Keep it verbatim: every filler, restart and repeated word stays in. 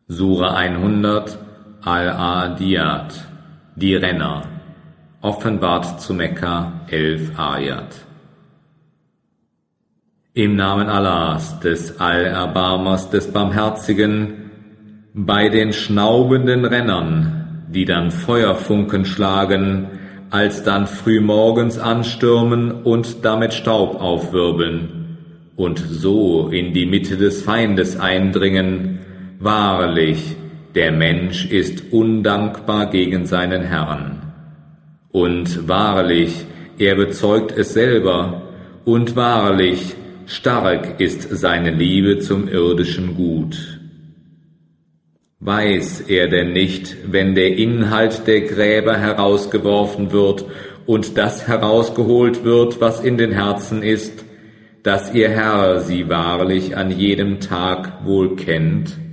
Sura hundert, Al-Adiyat, die Renner, offenbart zu Mekka, elf Ayat. Im Namen Allahs, des Allerbarmers, des Barmherzigen, bei den schnaubenden Rennern, die dann Feuerfunken schlagen, alsdann frühmorgens anstürmen und damit Staub aufwirbeln und so in die Mitte des Feindes eindringen. Wahrlich, der Mensch ist undankbar gegen seinen Herrn. Und wahrlich, er bezeugt es selber, und wahrlich, stark ist seine Liebe zum irdischen Gut. Weiß er denn nicht, wenn der Inhalt der Gräber herausgeworfen wird und das herausgeholt wird, was in den Herzen ist, dass ihr Herr sie wahrlich an jedem Tag wohl kennt?